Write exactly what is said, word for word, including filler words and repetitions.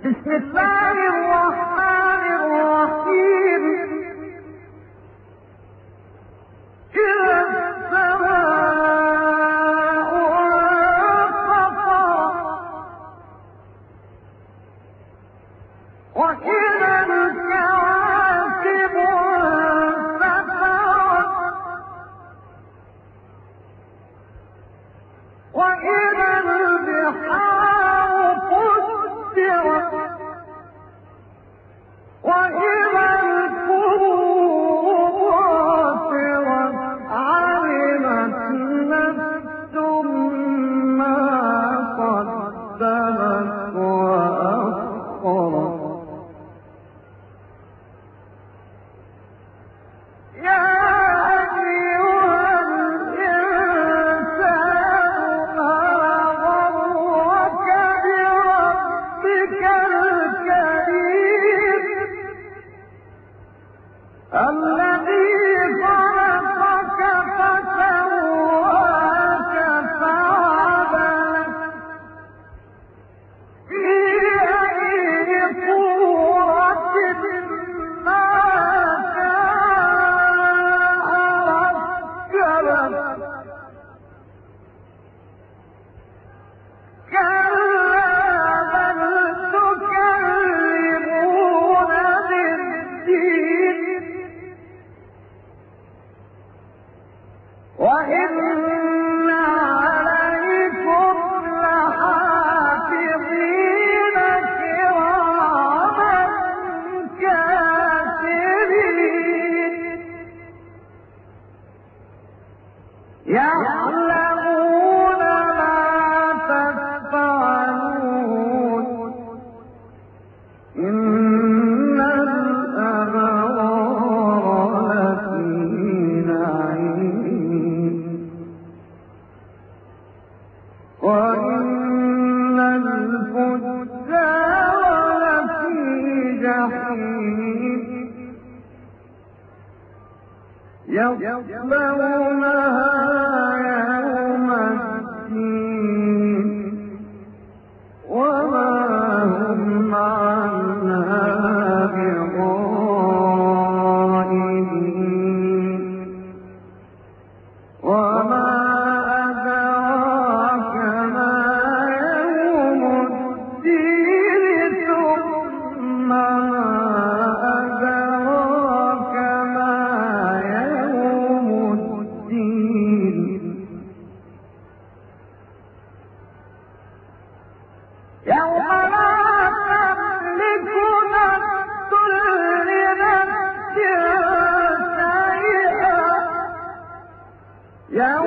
بسم الله الرحمن الرحيم. إذا السماء انفطرت وإذا الكواكب انتثرت وإذا البحار فجرت وإذا القبور بعثرت علمت نفس ما قدمت وأخرت. يا أيها الإنسان ما غرك بربك الكريم الذي خلقك فسواك فعدلك في أي صورة ما شاء ركبك. كلا بل تكذبون بالدين وإن عليكم لحافظين كراما كاتبين يعلمون ما تفعلون. إن الأبرار لفي نعيم وإن الفجار لفي جحيم يصلونها يوم الدين وما هم عنها بغائبين. وما أدراك ما يوم الدين ثم ما أدراك ما يوم الدين. يوم لا تملك نفس لنفس شيئا يوم